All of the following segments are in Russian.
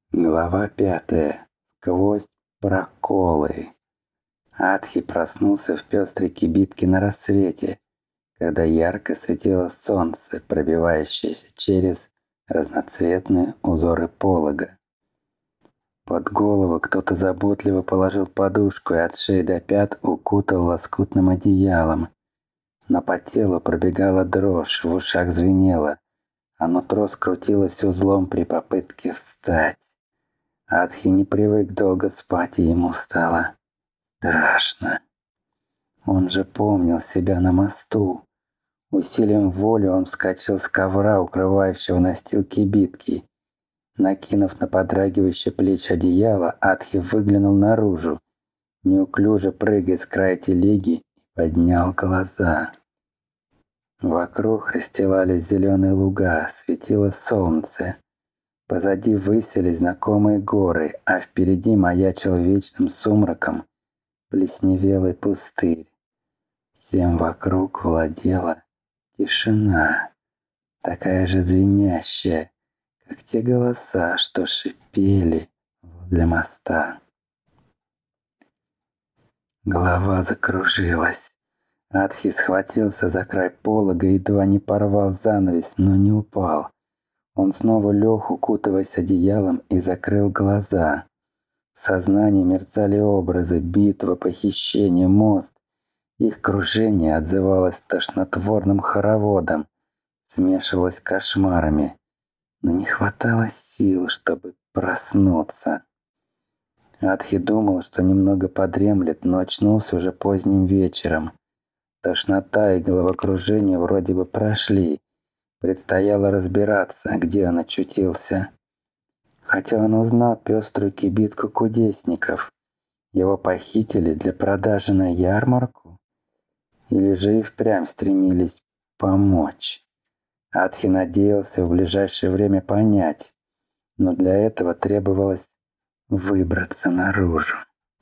Глава 5. Сквозь проколы. Атхи проснулся в пестрой кибитке на рассвете, когда ярко светило солнце, пробивающееся через разноцветные узоры полога. Под голову кто-то заботливо положил подушку и от шеи до пят укутал лоскутным одеялом. Но по телу пробегала дрожь, в ушах звенело, а нутро скрутилось узлом при попытке встать. Атхи не привык долго спать, и ему стало страшно. Он же помнил себя на мосту. Усилием воли он вскочил с ковра, укрывающего настил кибитки. Накинув на подрагивающее плечи одеяло, Атхи выглянул наружу, неуклюже прыгая с края телеги, и поднял глаза. Вокруг расстилались зеленые луга, светило солнце. Позади высились знакомые горы, а впереди маячил вечным сумраком плесневелый пустырь. Всем вокруг владела тишина, такая же звенящая, как те голоса, что шипели возле моста. Голова закружилась. Атхи схватился за край полога и едва не порвал занавес, но не упал. Он снова лег, укутываясь одеялом, и закрыл глаза. В сознании мерцали образы: битва, похищение, мост. Их кружение отзывалось тошнотворным хороводом, смешивалось с кошмарами, но не хватало сил, чтобы проснуться. Атхи думал, что немного подремлет, но очнулся уже поздним вечером. Тошнота и головокружение вроде бы прошли. Предстояло разбираться, где он очутился. Хотя он узнал пеструю кибитку кудесников. Его похитили для продажи на ярмарку? Или же и впрямь стремились помочь? Атхи надеялся в ближайшее время понять, но для этого требовалось выбраться наружу.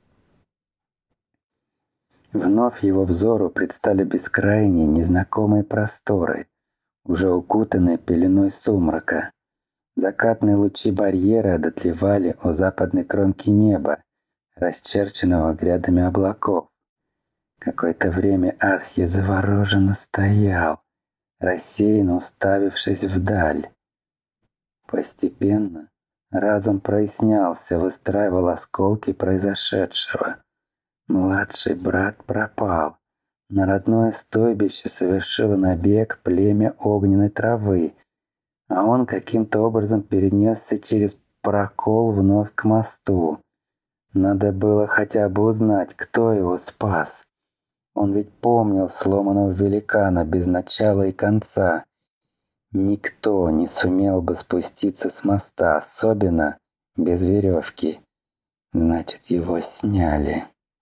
Вновь его взору предстали бескрайние незнакомые просторы, уже укутанные пеленой сумрака. Закатные лучи барьера дотлевали у западной кромки неба, расчерченного грядами облаков. Какое-то время Атхи завороженно стоял, рассеянно уставившись вдаль. Постепенно разум прояснялся, выстраивал осколки произошедшего. Младший брат пропал. На родное стойбище совершило набег племя огненной травы, а он каким-то образом перенесся через прокол вновь к мосту. Надо было хотя бы узнать, кто его спас. Он ведь помнил сломанного великана без начала и конца. Никто не сумел бы спуститься с моста, особенно без веревки. Значит, его сняли.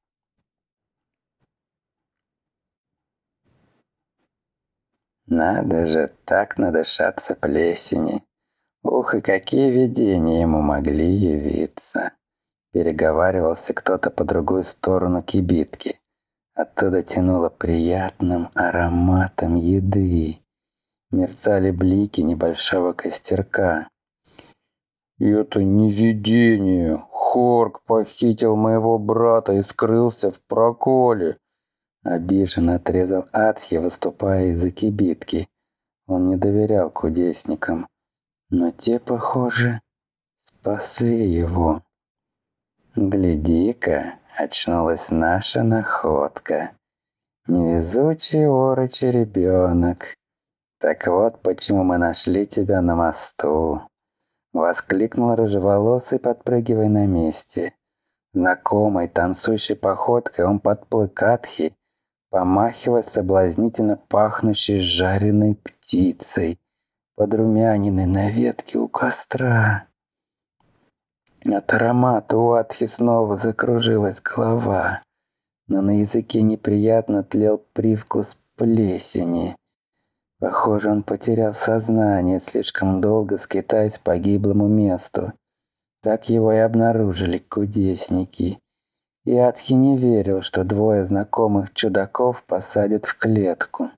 Надо же так надышаться плесени. Ух, и какие видения ему могли явиться. Переговаривался кто-то по другую сторону кибитки. Оттуда тянуло приятным ароматом еды. Мерцали блики небольшого костерка. И это не видение. Хорк похитил моего брата и скрылся в проколе. Обиженно отрезал Атхи, выступая из-за кибитки. Он не доверял кудесникам, но те, похоже, спасли его. «Гляди-ка, очнулась наша находка. Невезучий орочий ребенок. Так вот, почему мы нашли тебя на мосту!» Воскликнул рыжеволосый, подпрыгивая на месте. Знакомой танцующей походкой он подплыл к Атхи, помахивая соблазнительно пахнущей жареной птицей, подрумяненной на ветке у костра. От аромата у Атхи снова закружилась голова, но на языке неприятно тлел привкус плесени. Похоже, он потерял сознание, слишком долго скитаясь по гиблому месту. Так его и обнаружили кудесники. И Атхи не верил, что двое знакомых чудаков посадят в клетку.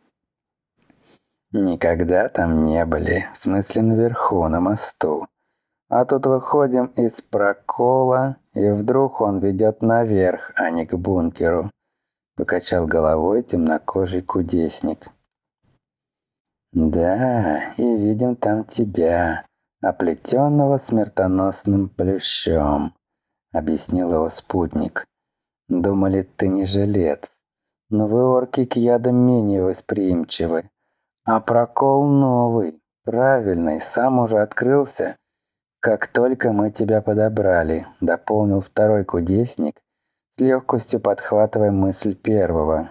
Никогда там не были, в смысле наверху, на мосту. А тут выходим из прокола, и вдруг он ведет наверх, а не к бункеру», — покачал головой темнокожий кудесник. «Да, и видим там тебя, оплетенного смертоносным плющом», — объяснил его спутник. «Думали, ты не жилец, но вы, орки, к ядам менее восприимчивы. А прокол новый, правильный, сам уже открылся, как только мы тебя подобрали», — дополнил второй кудесник, с легкостью подхватывая мысль первого.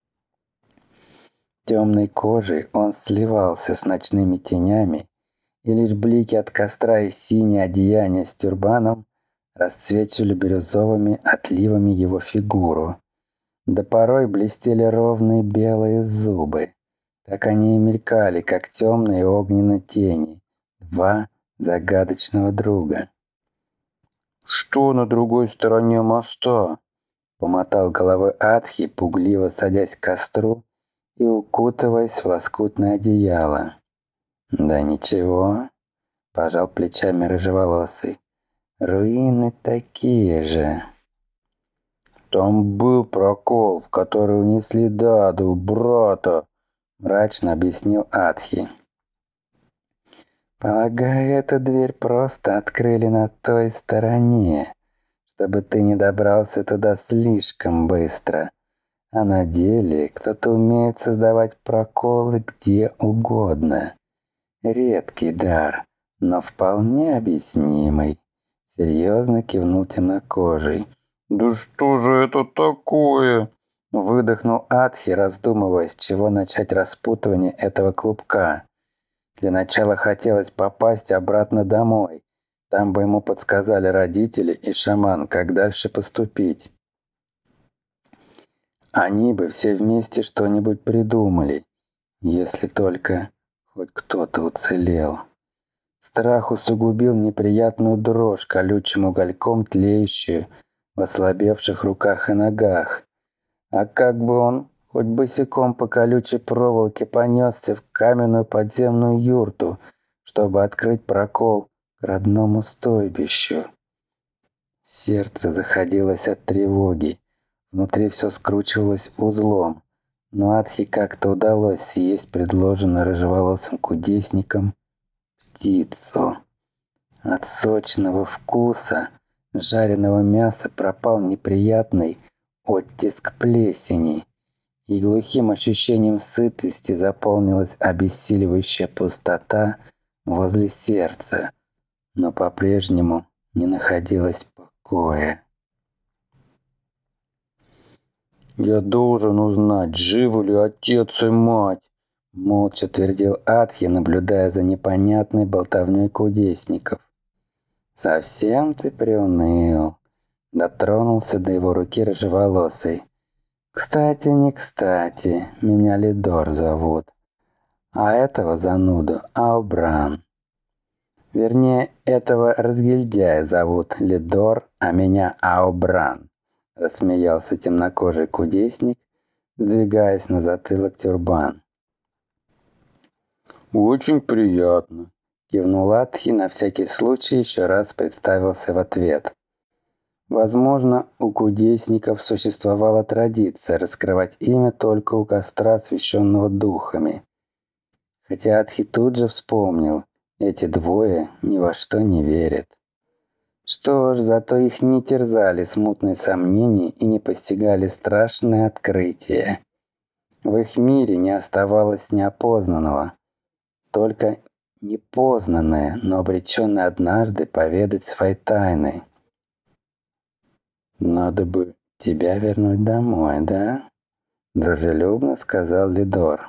Темной кожей он сливался с ночными тенями, и лишь блики от костра и синее одеяние с тюрбаном расцвечивали бирюзовыми отливами его фигуру. Да порой блестели ровные белые зубы. Так они и мелькали, как темные огненные тени. Два загадочного друга. «Что на другой стороне моста?» — помотал головой Атхи, пугливо садясь к костру и укутываясь в лоскутное одеяло. «Да ничего», — пожал плечами рыжеволосый. «Руины такие же». «Там был прокол, в который унесли Даду, брата», — мрачно объяснил Атхи. «Полагаю, эту дверь просто открыли на той стороне, чтобы ты не добрался туда слишком быстро. А на деле кто-то умеет создавать проколы где угодно. Редкий дар, но вполне объяснимый», — серьезно кивнул темнокожий. «Да что же это такое?» — выдохнул Атхи, раздумывая, с чего начать распутывание этого клубка. Для начала хотелось попасть обратно домой. Там бы ему подсказали родители и шаман, как дальше поступить. Они бы все вместе что-нибудь придумали, если только хоть кто-то уцелел. Страх усугубил неприятную дрожь, колючим угольком тлеющую в ослабевших руках и ногах. А как бы он, хоть босиком по колючей проволоке, понесся в каменную подземную юрту, чтобы открыть прокол к родному стойбищу. Сердце заходилось от тревоги, внутри все скручивалось узлом, но Атхи как-то удалось съесть предложенную рыжеволосым кудесником птицу. От сочного вкуса жареного мяса пропал неприятный оттиск плесени, и глухим ощущением сытости заполнилась обессиливающая пустота возле сердца, но по-прежнему не находилось покоя. «Я должен узнать, живы ли отец и мать», — молча твердил Атхи, наблюдая за непонятной болтовней кудесников. «Совсем ты приуныл», — дотронулся до его руки рыжеволосый. «Кстати, не кстати, меня Лидор зовут, а этого зануду Аубран. Вернее, этого разгильдяя зовут Лидор, а меня Аубран», — рассмеялся темнокожий кудесник, сдвигаясь на затылок тюрбан. «Очень приятно», — кивнул Атхи, на всякий случай еще раз представился в ответ. Возможно, у кудесников существовала традиция раскрывать имя только у костра, освященного духами. Хотя Атхи тут же вспомнил, эти двое ни во что не верят. Что ж, зато их не терзали смутные сомнения и не постигали страшные открытия. В их мире не оставалось неопознанного, только непознанное, но обреченное однажды поведать свои тайны. «Надо бы тебя вернуть домой, да?» — дружелюбно сказал Лидор.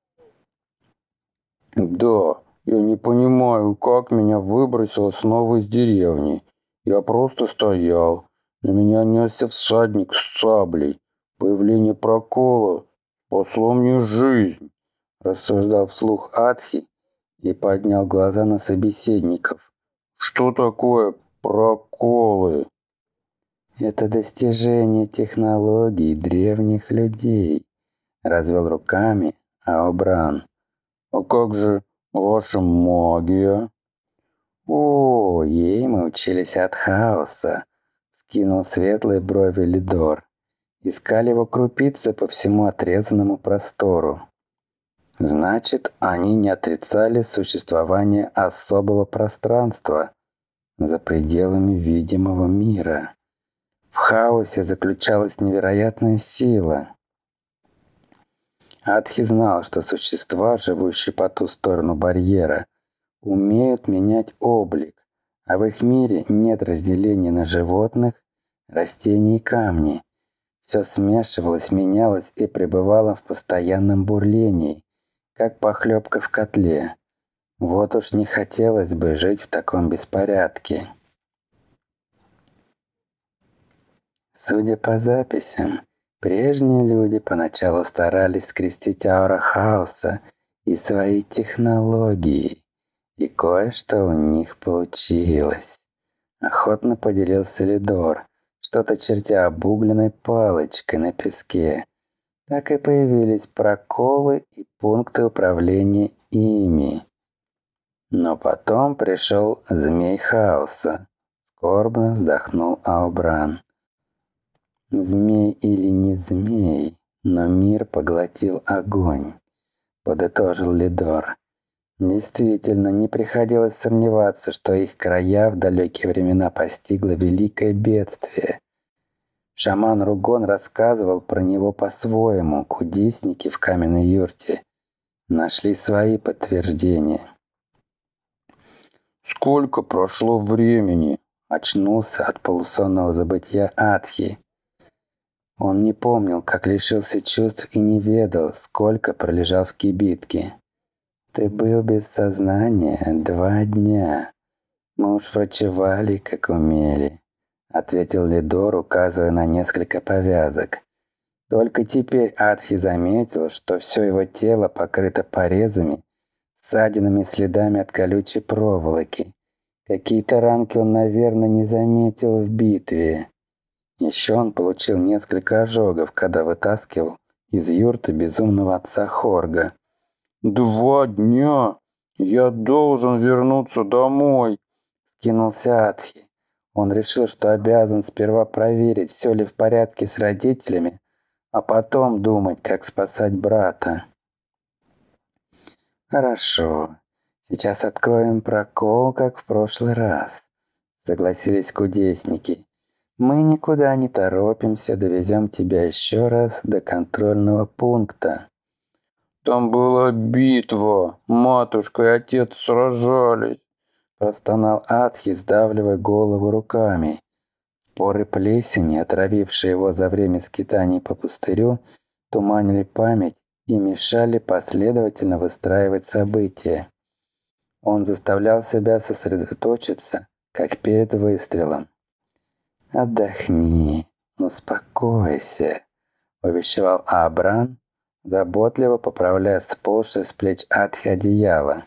«Да, я не понимаю, как меня выбросило снова из деревни. Я просто стоял. На меня несся всадник с саблей. Появление прокола спасло мне жизнь», — рассуждал вслух Атхи и поднял глаза на собеседников. «Что такое проколы?» «Это достижение технологий древних людей», — развел руками Аубран. «А как же ваша магия?» О, ей мы учились от хаоса, скинул светлые брови Лидор. Искали его крупицы по всему отрезанному простору. Значит, они не отрицали существование особого пространства за пределами видимого мира. В хаосе заключалась невероятная сила. Адхи знал, что существа, живущие по ту сторону барьера, умеют менять облик, а в их мире нет разделения на животных, растений и камни. Все смешивалось, менялось и пребывало в постоянном бурлении, как похлебка в котле. Вот уж не хотелось бы жить в таком беспорядке. Судя по записям, прежние люди поначалу старались скрестить аура хаоса и свои технологии, и кое-что у них получилось. Охотно поделился Лидор, что-то чертя обугленной палочкой на песке. Так и появились проколы и пункты управления ими. Но потом пришел змей хаоса. Скорбно вздохнул Аубран. Змей или не змей, но мир поглотил огонь, подытожил Лидор. Действительно, не приходилось сомневаться, что их края в далекие времена постигло великое бедствие. Шаман Ругон рассказывал про него по-своему, кудесники в каменной юрте нашли свои подтверждения. «Сколько прошло времени?» — очнулся от полусонного забытья Адхи. Он не помнил, как лишился чувств и не ведал, сколько пролежал в кибитке. «Ты был без сознания 2 дня. Мы уж врачевали, как умели», — ответил Лидор, указывая на несколько повязок. Только теперь Адхи заметил, что все его тело покрыто порезами, ссадинами и следами от колючей проволоки. Какие-то ранки он, наверное, не заметил в битве. Еще он получил несколько ожогов, когда вытаскивал из юрты безумного отца Хорга. «2 дня! Я должен вернуться домой!» — скинулся Адхи. Он решил, что обязан сперва проверить, все ли в порядке с родителями, а потом думать, как спасать брата. «Хорошо. Сейчас откроем прокол, как в прошлый раз», — согласились кудесники. «Мы никуда не торопимся, довезем тебя еще раз до контрольного пункта». «Там была битва, матушка и отец сражались», — простонал Адхи, сдавливая голову руками. Споры плесени, отравившие его за время скитаний по пустырю, туманили память и мешали последовательно выстраивать события. Он заставлял себя сосредоточиться, как перед выстрелом. «Отдохни, успокойся», — увещевал Абран, заботливо поправляя сползшее с плеч Адхи одеяло.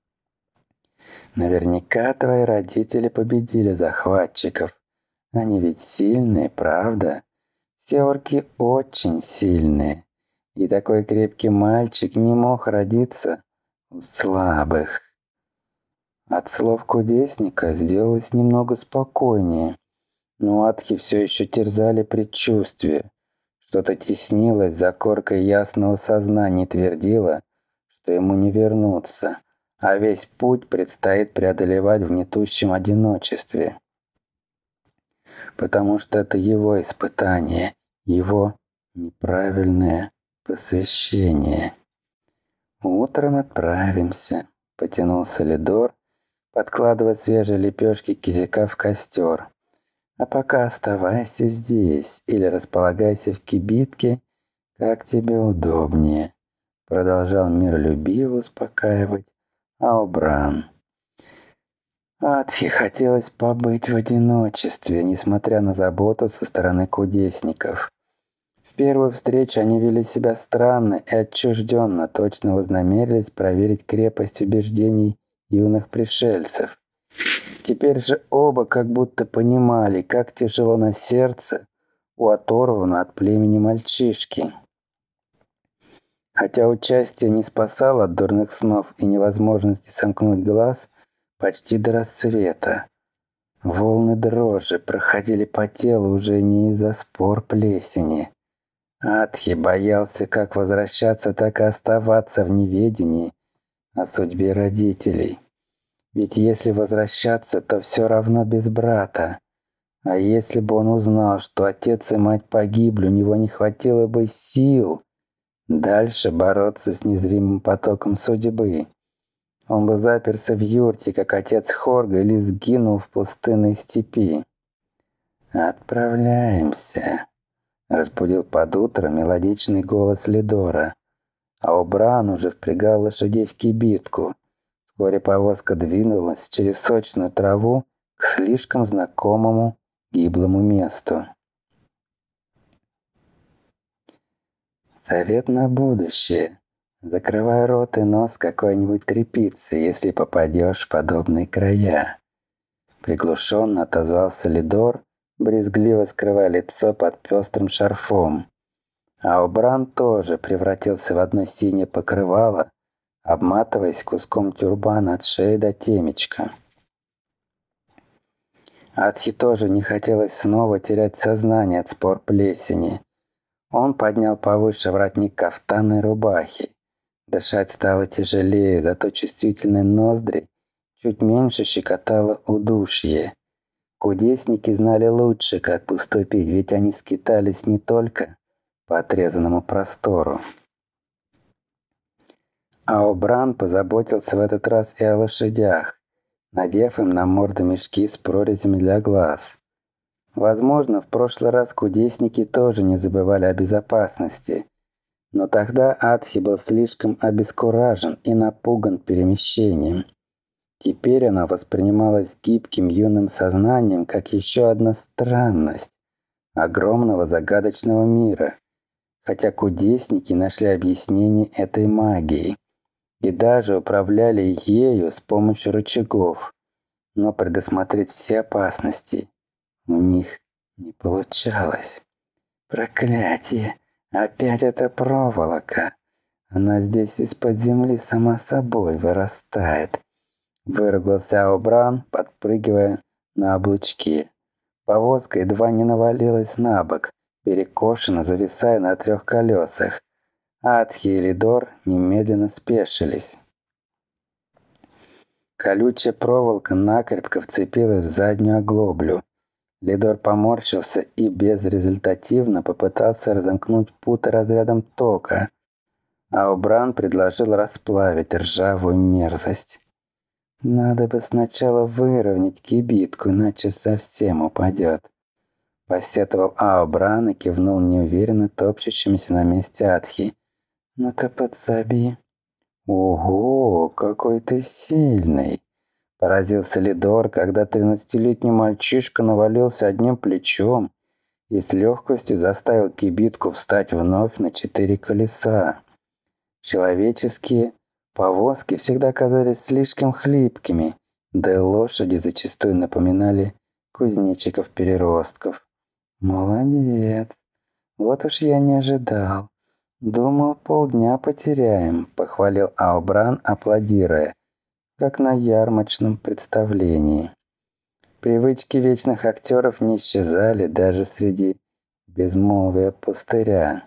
«Наверняка твои родители победили захватчиков. Они ведь сильные, правда? Все орки очень сильные. И такой крепкий мальчик не мог родиться у слабых». От слов кудесника сделалось немного спокойнее, но Адхи все еще терзали предчувствие. Что-то теснилось за коркой ясного сознания и твердило, что ему не вернуться, а весь путь предстоит преодолевать в гнетущем одиночестве. Потому что это его испытание, его неправильное посвящение. «Утром отправимся», — потянулся Лидор, подкладывая свежие лепешки кизяка в костер. «А пока оставайся здесь или располагайся в кибитке, как тебе удобнее», — продолжал миролюбиво успокаивать Аубран. Адхи хотелось побыть в одиночестве, несмотря на заботу со стороны кудесников. В первую встречу они вели себя странно и отчужденно, точно вознамерились проверить крепость убеждений юных пришельцев. Теперь же оба как будто понимали, как тяжело на сердце у оторванного от племени мальчишки. Хотя участие не спасало от дурных снов и невозможности сомкнуть глаз, почти до рассвета. Волны дрожи проходили по телу уже не из-за спор плесени. Атхи боялся как возвращаться, так и оставаться в неведении о судьбе родителей. Ведь если возвращаться, то все равно без брата. А если бы он узнал, что отец и мать погибли, у него не хватило бы сил дальше бороться с незримым потоком судьбы. Он бы заперся в юрте, как отец Хорга, или сгинул в пустынной степи. «Отправляемся», — разбудил под утро мелодичный голос Лидора. А Обран уже впрягал лошадей в кибитку. Вскоре повозка двинулась через сочную траву к слишком знакомому гиблому месту. Совет на будущее. Закрывай рот и нос какой-нибудь тряпицей, если попадешь в подобные края. Приглушенно отозвался Лидор, брезгливо скрывая лицо под пестрым шарфом. А Обран тоже превратился в одно синее покрывало, обматываясь куском тюрбана от шеи до темечка. Атхи тоже не хотелось снова терять сознание от спор плесени. Он поднял повыше воротник кафтана и рубахи. Дышать стало тяжелее, зато чувствительные ноздри чуть меньше щекотало удушье. Кудесники знали лучше, как поступить, ведь они скитались не только по отрезанному простору. А Обран позаботился в этот раз и о лошадях, надев им на морды мешки с прорезями для глаз. Возможно, в прошлый раз кудесники тоже не забывали о безопасности, но тогда Атхи был слишком обескуражен и напуган перемещением. Теперь она воспринималась гибким юным сознанием как еще одна странность огромного загадочного мира, хотя кудесники нашли объяснение этой магии и даже управляли ею с помощью рычагов, но предусмотреть все опасности у них не получалось. Проклятие! Опять эта проволока! Она здесь из-под земли сама собой вырастает. Выругался Обран, подпрыгивая на облучке. Повозка едва не навалилась на бок, перекошенно зависая на 3 колесах. Атхи и Лидор немедленно спешились. Колючая проволока накрепко вцепилась в заднюю оглоблю. Лидор поморщился и безрезультативно попытался разомкнуть путы разрядом тока, а Обран предложил расплавить ржавую мерзость. «Надо бы сначала выровнять кибитку, иначе совсем упадет», — посетовал Аобран и кивнул неуверенно топчущимися на месте Атхи. «Ну-ка, подсоби». «Ого, какой ты сильный!» — поразился Лидор, когда 13-летний мальчишка навалился одним плечом и с легкостью заставил кибитку встать вновь на 4 колеса. Человеческие повозки всегда казались слишком хлипкими, да и лошади зачастую напоминали кузнечиков-переростков. «Молодец! Вот уж я не ожидал. Думал, полдня потеряем», — похвалил Аобран, аплодируя, как на ярмарочном представлении. Привычки вечных актеров не исчезали даже среди безмолвия пустыря.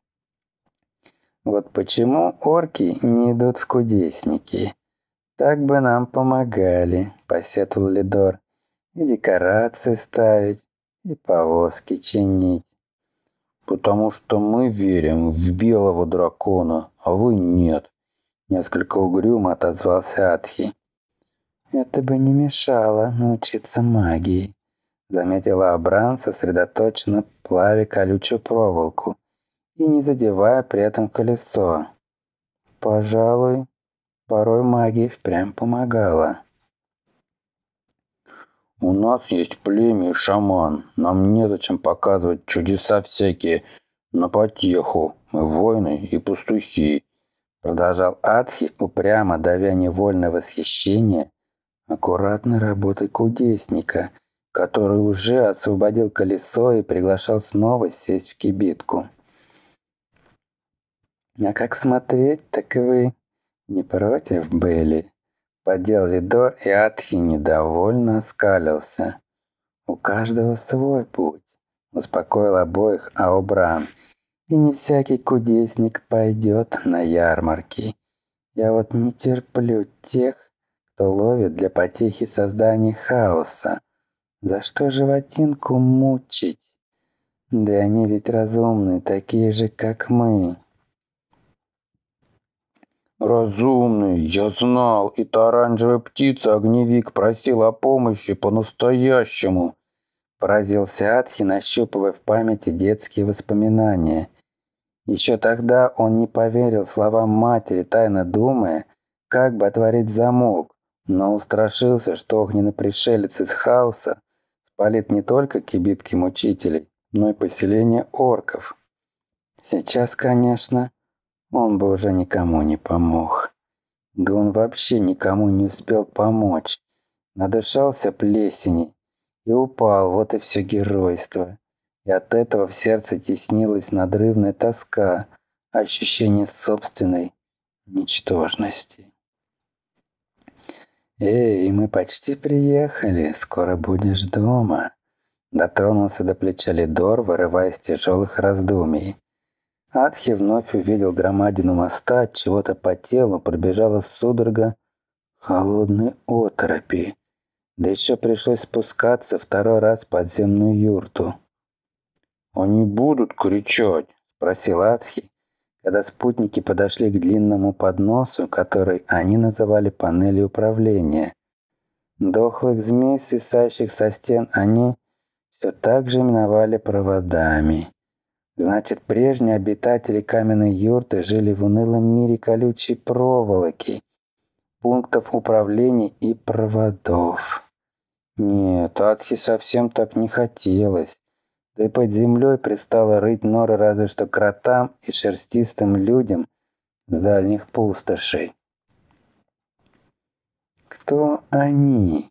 Вот почему орки не идут в кудесники. Так бы нам помогали, посетовал Лидор. И декорации ставить, и повозки чинить. Потому что мы верим в белого дракона, а вы нет. Несколько угрюмо отозвался Атхи. Это бы не мешало научиться магии, заметила Абран, сосредоточенно плавя колючую проволоку и не задевая при этом колесо. Пожалуй, порой магия впрямь помогала. «У нас есть племя и шаман. Нам незачем показывать чудеса всякие на потеху. Мы воины и пастухи», — продолжал Атхи, упрямо давя невольное восхищение аккуратной работой кудесника, который уже освободил колесо и приглашал снова сесть в кибитку. «А как смотреть, так и вы не против были?» Поддел Лидор, и Атхи недовольно оскалился. «У каждого свой путь», — успокоил обоих Аобран. «И не всякий кудесник пойдет на ярмарки. Я вот не терплю тех, кто ловит для потехи создания хаоса. За что животинку мучить? Да они ведь разумные, такие же, как мы». «Разумный, я знал, и та оранжевая птица-огневик просила о помощи по-настоящему», — поразился Атхи, нащупывая в памяти детские воспоминания. Еще тогда он не поверил словам матери, тайно думая, как бы отворить замок, но устрашился, что огненный пришелец из хаоса спалит не только кибитки мучителей, но и поселение орков. Сейчас, конечно, он бы уже никому не помог. Да он вообще никому не успел помочь. Надышался плесени и упал, вот и все геройство. И от этого в сердце теснилась надрывная тоска, ощущение собственной ничтожности. «Эй, мы почти приехали, скоро будешь дома», — дотронулся до плеча Лидор, вырываясь из тяжелых раздумий. Атхи вновь увидел громадину моста, от чего-то по телу пробежала судорога холодной оторопи. Да еще пришлось спускаться второй раз в подземную юрту. «Они будут кричать?» — спросил Атхи, когда спутники подошли к длинному подносу, который они называли панелью управления. Дохлых змей, свисающих со стен, они все так же именовали проводами. Значит, прежние обитатели каменной юрты жили в унылом мире колючей проволоки, пунктов управления и проводов. Нет, Атхи совсем так не хотелось. Да и под землей пристало рыть норы разве что кротам и шерстистым людям с дальних пустошей. «Кто они?»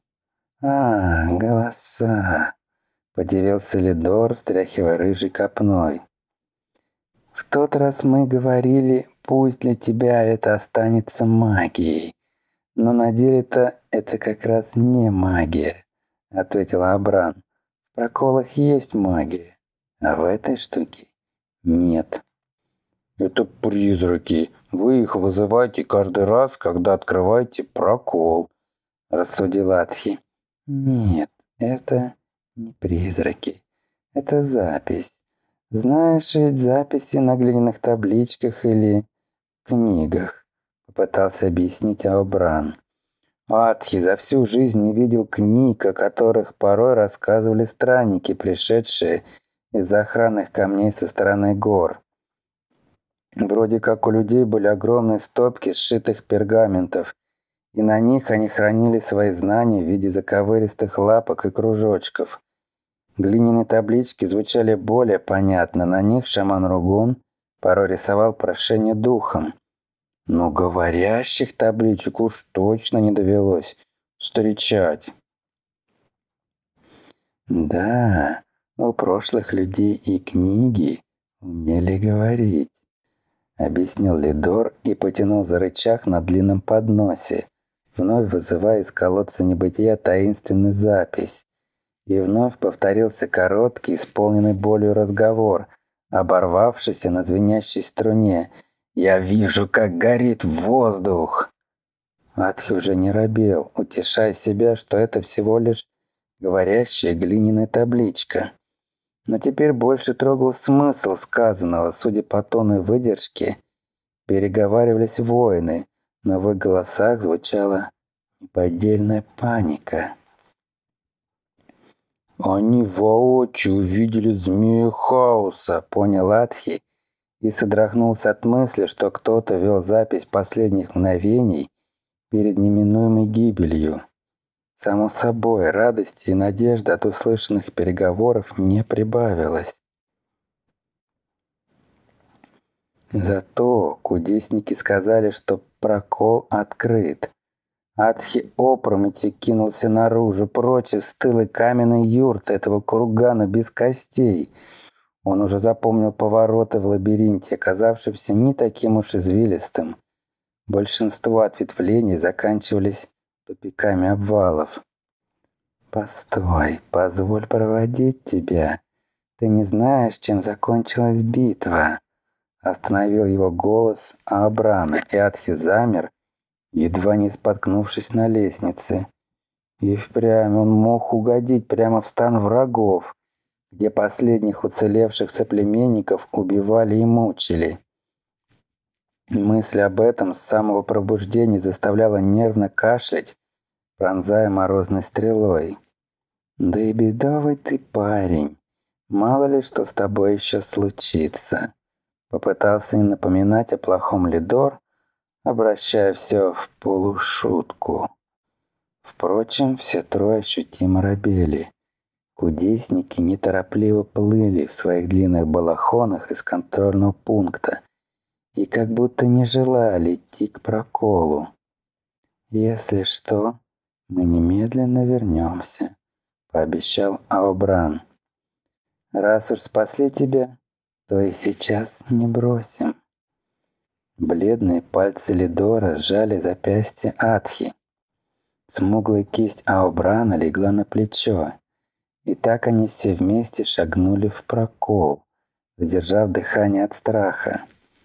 Голоса!» — подивился Лидор, стряхивая рыжей копной. «В тот раз мы говорили, пусть для тебя это останется магией. Но на деле-то это как раз не магия», — ответила Абран. «В проколах есть магия, а в этой штуке нет». «Это призраки. Вы их вызываете каждый раз, когда открываете прокол», — рассудил Атхи. «Нет, это не призраки. Это запись. Знаешь, ведь записи на глиняных табличках или книгах», — попытался объяснить Аобран. Атхи за всю жизнь не видел книг, о которых порой рассказывали странники, пришедшие из охранных камней со стороны гор. Вроде как у людей были огромные стопки сшитых пергаментов, и на них они хранили свои знания в виде заковыристых лапок и кружочков. Глиняные таблички звучали более понятно, на них шаман Ругун порой рисовал прошение духом. Но говорящих табличек уж точно не довелось встречать. Да, у прошлых людей и книги умели говорить, объяснил Лидор и потянул за рычаг на длинном подносе, вновь вызывая из колодца небытия таинственную запись. И вновь повторился короткий, исполненный болью разговор, оборвавшийся на звенящей струне. «Я вижу, как горит воздух!» Атхи уже не робел, утешая себя, что это всего лишь говорящая глиняная табличка. Но теперь больше трогал смысл сказанного, судя по тону и выдержке. Переговаривались воины, но в их голосах звучала неподдельная паника. «Они воочию увидели змея хаоса», — понял Атхи и содрогнулся от мысли, что кто-то вел запись последних мгновений перед неминуемой гибелью. Само собой, радости и надежды от услышанных переговоров не прибавилось. Зато кудесники сказали, что прокол открыт. Атхи опрометью кинулся наружу, прочь из стылой каменной юрты этого кургана без костей. Он уже запомнил повороты в лабиринте, оказавшимся не таким уж извилистым. Большинство ответвлений заканчивались тупиками обвалов. «Постой, позволь проводить тебя. Ты не знаешь, чем закончилась битва?» Остановил его голос Абрана, и Атхи замер, едва не споткнувшись на лестнице. И впрямь он мог угодить прямо в стан врагов, где последних уцелевших соплеменников убивали и мучили. Мысль об этом с самого пробуждения заставляла нервно кашлять, пронзая морозной стрелой. «Да и бедовый ты парень. Мало ли что с тобой еще случится». Попытался не напоминать о плохом Лидор, обращая все в полушутку. Впрочем, все трое ощутимо робели. Кудесники неторопливо плыли в своих длинных балахонах из контрольного пункта и как будто не желали идти к проколу. «Если что, мы немедленно вернемся», — пообещал Аобран. «Раз уж спасли тебя, то и сейчас не бросим». Бледные пальцы Лидора сжали запястье Атхи. Смуглая кисть Аобрана легла на плечо, и так они все вместе шагнули в прокол, задержав дыхание от страха.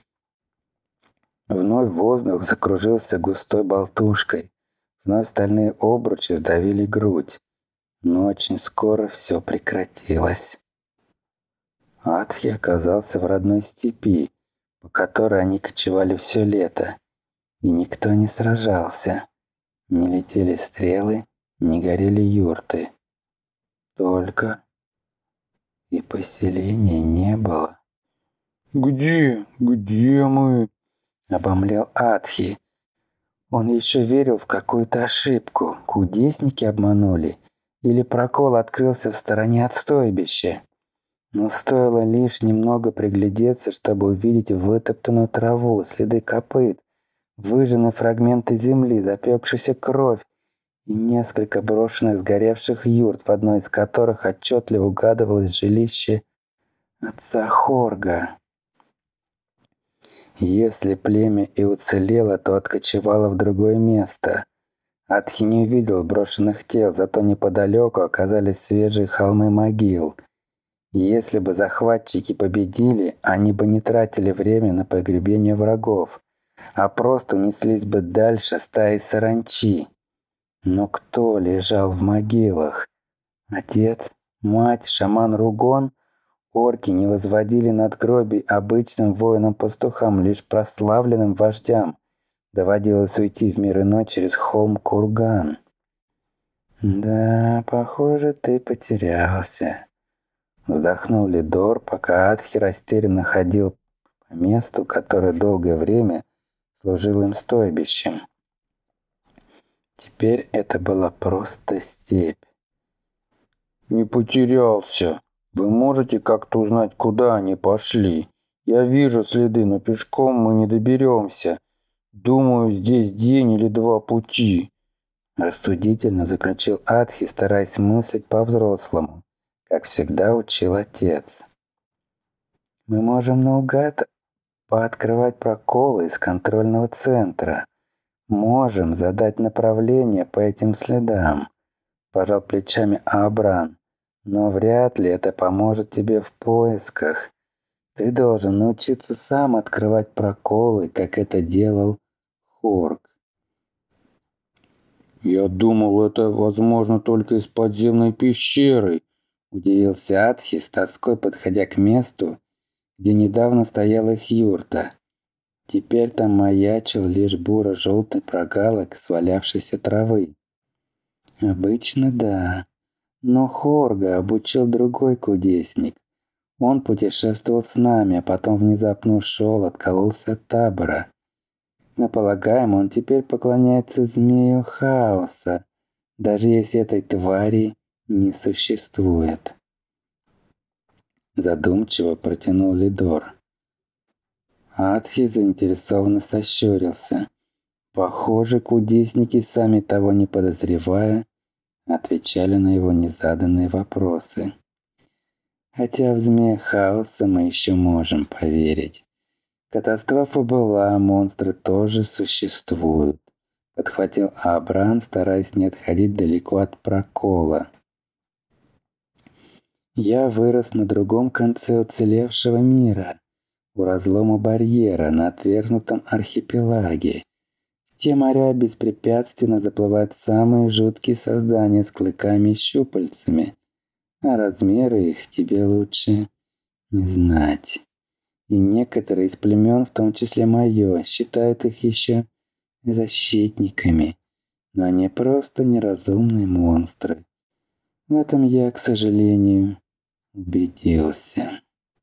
Вновь воздух закружился густой болтушкой, вновь стальные обручи сдавили грудь, но очень скоро все прекратилось. Атхи оказался в родной степи, по которой они кочевали все лето, и никто не сражался. Не летели стрелы, не горели юрты. Только и поселения не было. «Где мы?» — обомлел Атхи. Он еще верил в какую-то ошибку. Кудесники обманули. Или прокол открылся в стороне от стойбища. Но стоило лишь немного приглядеться, чтобы увидеть вытоптанную траву, следы копыт, выжженные фрагменты земли, запекшуюся кровь и несколько брошенных сгоревших юрт, в одной из которых отчетливо угадывалось жилище отца Хорга. Если племя и уцелело, то откочевало в другое место. Атхи не увидел брошенных тел, зато неподалеку оказались свежие холмы могил. Если бы захватчики победили, они бы не тратили время на погребение врагов, а просто унеслись бы дальше стаи саранчи. Но кто лежал в могилах? Отец, мать, шаман Ругон? Орки не возводили надгробий обычным воинам-пастухам, лишь прославленным вождям. Доводилось уйти в мир иной через холм Курган. «Да, похоже, ты потерялся», — вздохнул Лидор, пока Атхи растерянно ходил по месту, которое долгое время служило им стойбищем. Теперь это была просто степь. «Не потерялся. Вы можете как-то узнать, куда они пошли? Я вижу следы, но пешком мы не доберемся. Думаю, здесь день или два пути», — рассудительно заключил Атхи, стараясь мыслить по-взрослому, как всегда учил отец. «Мы можем наугад пооткрывать проколы из контрольного центра. Можем задать направление по этим следам», — пожал плечами Абран. «Но вряд ли это поможет тебе в поисках. Ты должен научиться сам открывать проколы, как это делал Хорг». «Я думал, это возможно только из подземной пещеры», — удивился Атхи, с тоской подходя к месту, где недавно стояла их юрта. Теперь там маячил лишь буро-желтый прогалок свалявшейся травы. «Обычно да, но Хорга обучил другой кудесник. Он путешествовал с нами, а потом внезапно ушел, откололся от табора. Мы полагаем, он теперь поклоняется змею хаоса, даже если этой твари не существует». Задумчиво протянул Лидор. Атхи заинтересованно сощурился. Похоже, кудесники, сами того не подозревая, отвечали на его незаданные вопросы. Хотя в змея хаоса мы еще можем поверить. Катастрофа была, монстры тоже существуют. — подхватил Абран, стараясь не отходить далеко от прокола. «Я вырос на другом конце уцелевшего мира, у разлома барьера на отвергнутом архипелаге. В те моря беспрепятственно заплывают самые жуткие создания с клыками и щупальцами, а размеры их тебе лучше не знать. И некоторые из племен, в том числе мое, считают их еще защитниками, но они просто неразумные монстры. В этом я, к сожалению, убедился.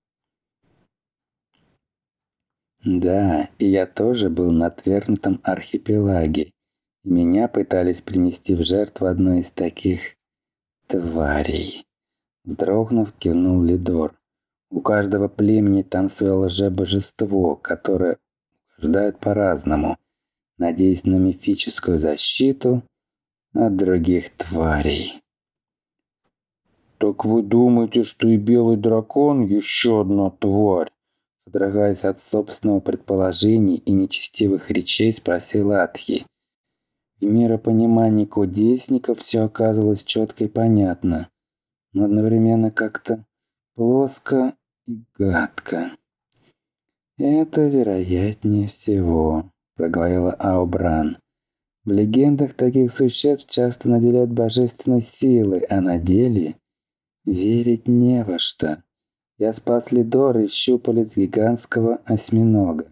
Да, и я тоже был на отвергнутом архипелаге, и меня пытались принести в жертву одной из таких тварей. Вздрогнув, кивнул Лидор. У каждого племени там свое лже-божество, которое ждает по-разному, надеясь на мифическую защиту от других тварей. «Так вы думаете, что и белый дракон еще одна тварь?» Содрогаясь от собственного предположения и нечестивых речей, спросил Атхи. В миропонимании кудесников все оказывалось четко и понятно, но одновременно как-то плоско и гадко. «Это вероятнее всего», — проговорила Аубран. «В легендах таких существ часто наделяют божественной силой, а на деле верить не во что. Я спас Лидор из щупалец гигантского осьминога».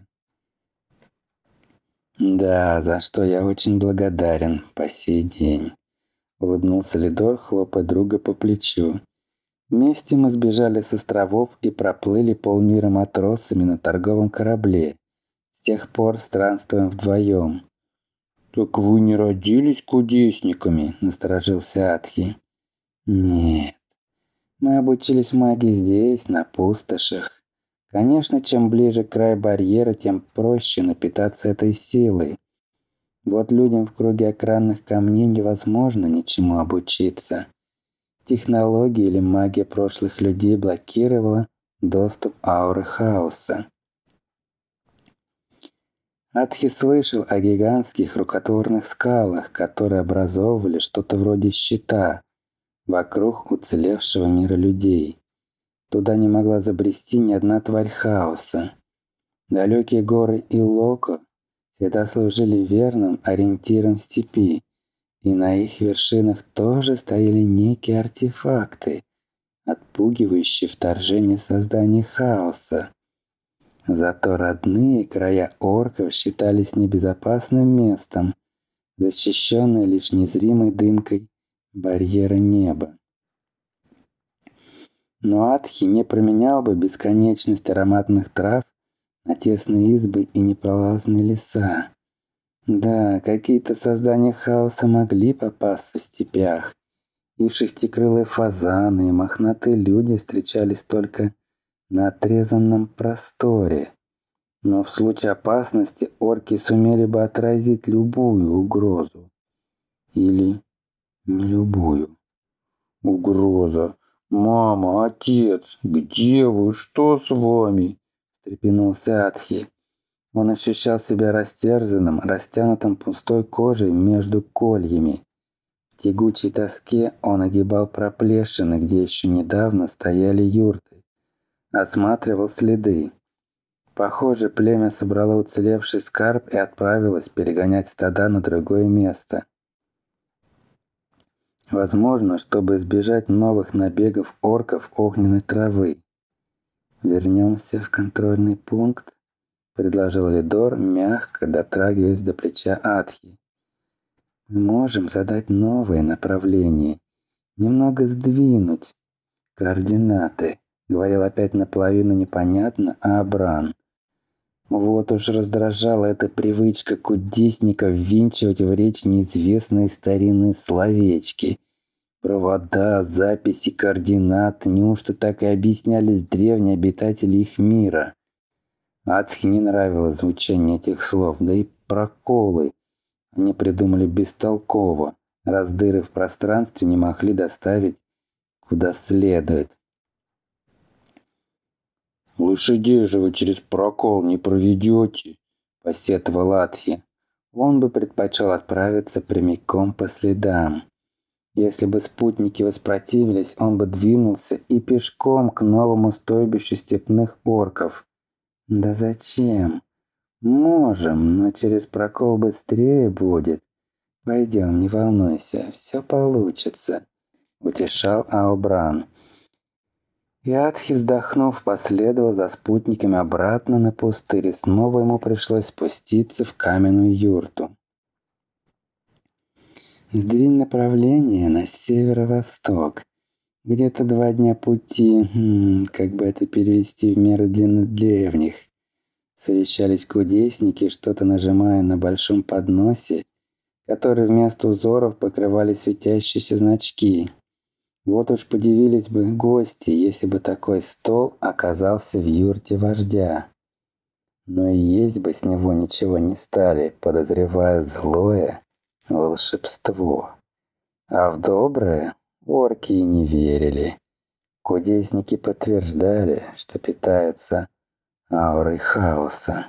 «Да, за что я очень благодарен по сей день», — улыбнулся Лидор, хлопая друга по плечу. «Вместе мы сбежали с островов и проплыли полмира матросами на торговом корабле. С тех пор странствуем вдвоем». «Так вы не родились кудесниками?» — насторожился Атхи. «Нет, мы обучились магии здесь, на пустошах. Конечно, чем ближе к краю барьера, тем проще напитаться этой силой. Вот людям в круге экранных камней невозможно ничему обучиться. Технология или магия прошлых людей блокировала доступ ауры хаоса. Атхи слышал о гигантских рукотворных скалах, которые образовывали что-то вроде щита вокруг уцелевшего мира людей. Туда не могла забрести ни одна тварь хаоса. Далекие горы Илоко всегда служили верным ориентиром в степи, и на их вершинах тоже стояли некие артефакты, отпугивающие вторжение созданий хаоса. Зато родные края орков считались небезопасным местом, защищенные лишь незримой дымкой барьера неба. Но Атхи не променял бы бесконечность ароматных трав на тесные избы и непролазные леса. Да, какие-то создания хаоса могли попасться в степях, и шестикрылые фазаны, и мохнатые люди встречались только на отрезанном просторе. Но в случае опасности орки сумели бы отразить любую угрозу. Или не любую. «Угроза! Мама, отец, где вы? Что с вами?» — встрепенулся Атхи. Он ощущал себя растерзанным, растянутым пустой кожей между кольями. В тягучей тоске он огибал проплешины, где еще недавно стояли юрты. Осматривал следы. Похоже, племя собрало уцелевший скарб и отправилось перегонять стада на другое место. Возможно, чтобы избежать новых набегов орков огненной травы. «Вернемся в контрольный пункт», — предложил Лидор, мягко дотрагиваясь до плеча Атхи. «Мы можем задать новое направление, немного сдвинуть координаты», — говорил опять наполовину непонятно Абран. Вот уж раздражала эта привычка кудесника ввинчивать в речь неизвестные старинные словечки. Провода, записи, координаты, неужто так и объяснялись древние обитатели их мира? Атхи не нравилось звучание этих слов, да и проколы они придумали бестолково, раз дыры в пространстве не могли доставить куда следует. «Лошадей же вы через прокол не проведете», — посетовал Атхи. он бы предпочел отправиться прямиком по следам. Если бы спутники воспротивились, он бы двинулся и пешком к новому стойбищу степных орков. Да зачем? Можем, но через прокол быстрее будет. Пойдем, не волнуйся, все получится, утешал Аобран. Ядхи, вздохнув, последовал за спутниками обратно на пустырь, и снова ему пришлось спуститься в каменную юрту. Сдвинь направление на северо-восток. Где-то 2 дня пути, как бы это перевести в меры длины древних. Совещались кудесники, что-то нажимая на большом подносе, который вместо узоров покрывали светящиеся значки. Вот уж подивились бы гости, если бы такой стол оказался в юрте вождя. Но и есть бы с него ничего не стали, подозревая злое волшебство. А в доброе орки и не верили. Кудесники подтверждали, что питаются аурой хаоса.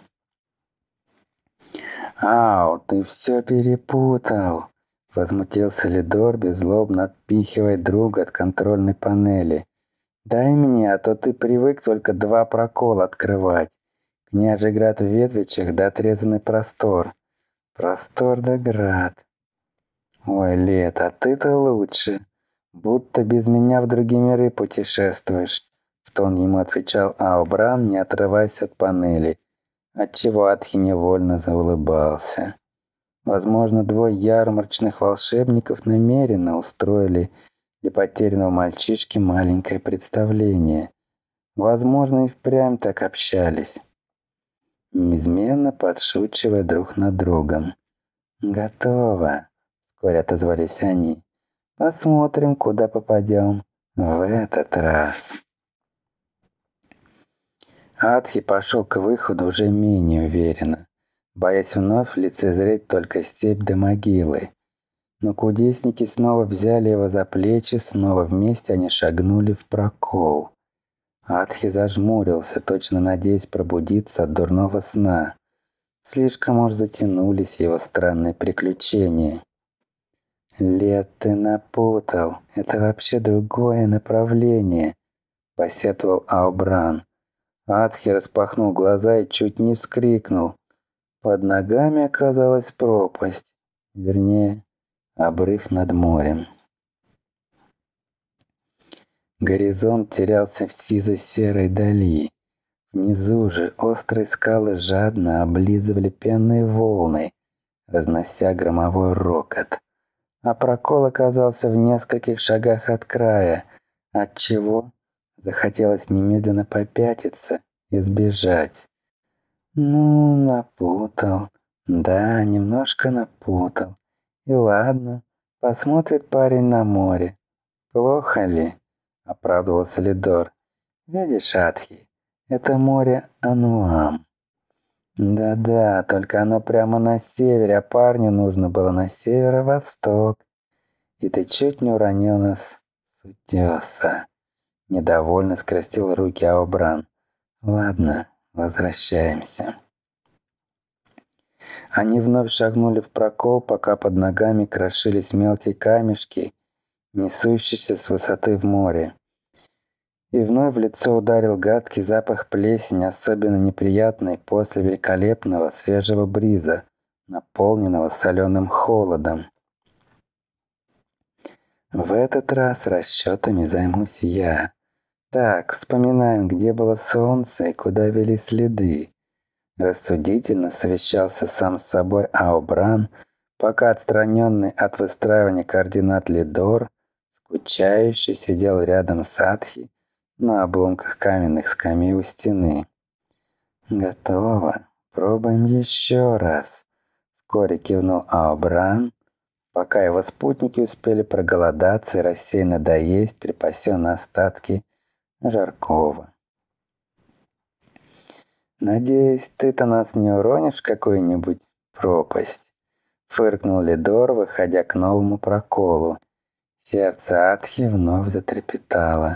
«Ау, ты все перепутал!» — возмутился Лидор, беззлобно отпихивая друга от контрольной панели. «Дай мне, а то ты привык только 2 прокола открывать. Княжий град в Ветвичах да отрезанный простор. Простор да град. Ой, Лет, а ты-то лучше. Будто без меня в другие миры путешествуешь», — в тон ему отвечал Аобран, не отрываясь от панели, отчего Атхи невольно заулыбался. Возможно, 2 ярмарочных волшебников намеренно устроили для потерянного мальчишки маленькое представление. Возможно, и впрямь так общались, неизменно подшучивая друг над другом. «Готово!» — вскоре отозвались они. «Посмотрим, куда попадем в этот раз». Атхи пошел к выходу уже менее уверенно, боясь вновь лицезреть только степь до могилы. Но кудесники снова взяли его за плечи, снова вместе они шагнули в прокол. Атхи зажмурился, точно надеясь пробудиться от дурного сна. Слишком уж затянулись его странные приключения. «Лет, ты напутал. Это вообще другое направление», — посетовал Аобран. Атхи распахнул глаза и чуть не вскрикнул. Под ногами оказалась пропасть. Вернее, обрыв над морем. Горизонт терялся в сизо-серой дали. Внизу же острые скалы жадно облизывали пенные волны, разнося громовой рокот. А прокол оказался в нескольких шагах от края, отчего захотелось немедленно попятиться и сбежать. Ну, напутал. Да, немножко напутал. И ладно, посмотрит парень на море. Плохо ли? Оправдывался Лидор. Видишь, Атхи, это море Ануам. Да-да, только оно прямо на севере, а парню нужно было на северо-восток. И ты чуть не уронил нас с утеса. Недовольно скрестил руки Аобран. Ладно, возвращаемся. Они вновь шагнули в прокол, пока под ногами крошились мелкие камешки, несущиеся с высоты в море. И вновь в лицо ударил гадкий запах плесени, особенно неприятный после великолепного свежего бриза, наполненного соленым холодом. В этот раз расчетами займусь я. Так, вспоминаем, где было солнце и куда вели следы. Рассудительно совещался сам с собой Аобран, пока отстраненный от выстраивания координат Лидор, скучающий, сидел рядом с Атхи на обломках каменных скамей у стены. «Готово. Пробуем еще раз», — вскоре кивнул Аобран, пока его спутники успели проголодаться и рассеянно доесть припасенные остатки жаркого. «Надеюсь, ты-то нас не уронишь в какую-нибудь пропасть?» — фыркнул Лидор, выходя к новому проколу. Сердце Атхи вновь затрепетало.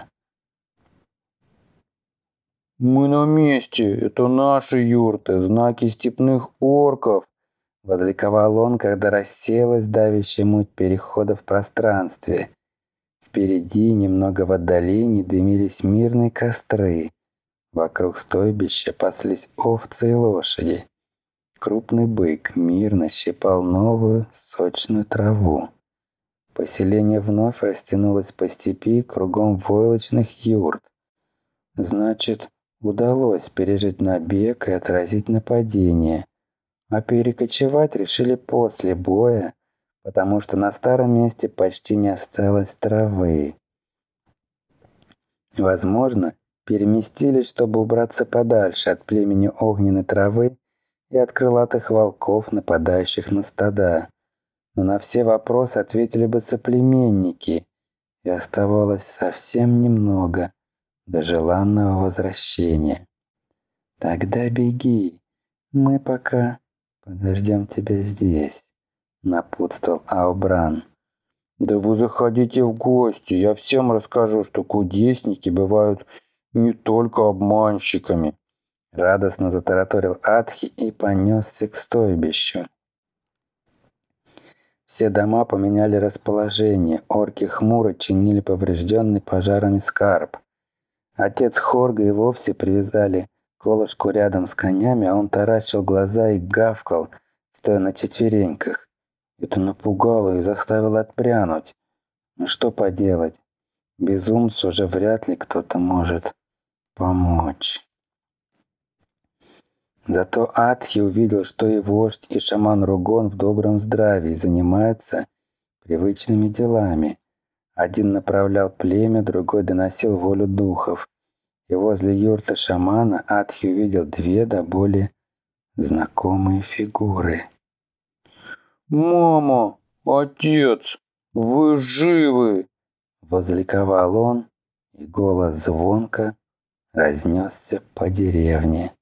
«Мы на месте! Это наши юрты, знаки степных орков!» Возликовал он, когда рассеялась давящая муть перехода в пространстве. Впереди, немного в отдалении, дымились мирные костры. Вокруг стойбища паслись овцы и лошади. Крупный бык мирно щипал новую, сочную траву. Поселение вновь растянулось по степи кругом войлочных юрт. Значит, удалось пережить набег и отразить нападение. А перекочевать решили после боя, потому что на старом месте почти не осталось травы. Возможно, переместились, чтобы убраться подальше от племени огненной травы и от крылатых волков, нападающих на стада. Но на все вопросы ответили бы соплеменники, и оставалось совсем немного до желанного возвращения. «Тогда беги, мы пока подождем тебя здесь», — напутствовал Аубран. «Да вы заходите в гости, я всем расскажу, что кудесники бывают не только обманщиками», — радостно затараторил Атхи и понесся к стойбищу. Все дома поменяли расположение, орки хмуро чинили поврежденный пожарами скарб. Отец Хорга и вовсе привязали колышку рядом с конями, а он таращил глаза и гавкал, стоя на четвереньках. Это напугало и заставило отпрянуть. Ну что поделать, безумцу уже вряд ли кто-то может помочь. Зато Атхи увидел, что и вождь, и шаман Ругон в добром здравии занимаются привычными делами. Один направлял племя, другой доносил волю духов. И возле юрты шамана Атхи увидел две до боли знакомые фигуры. «Мама! Отец! Вы живы!» Возликовал он, и голос звонко разнесся по деревне.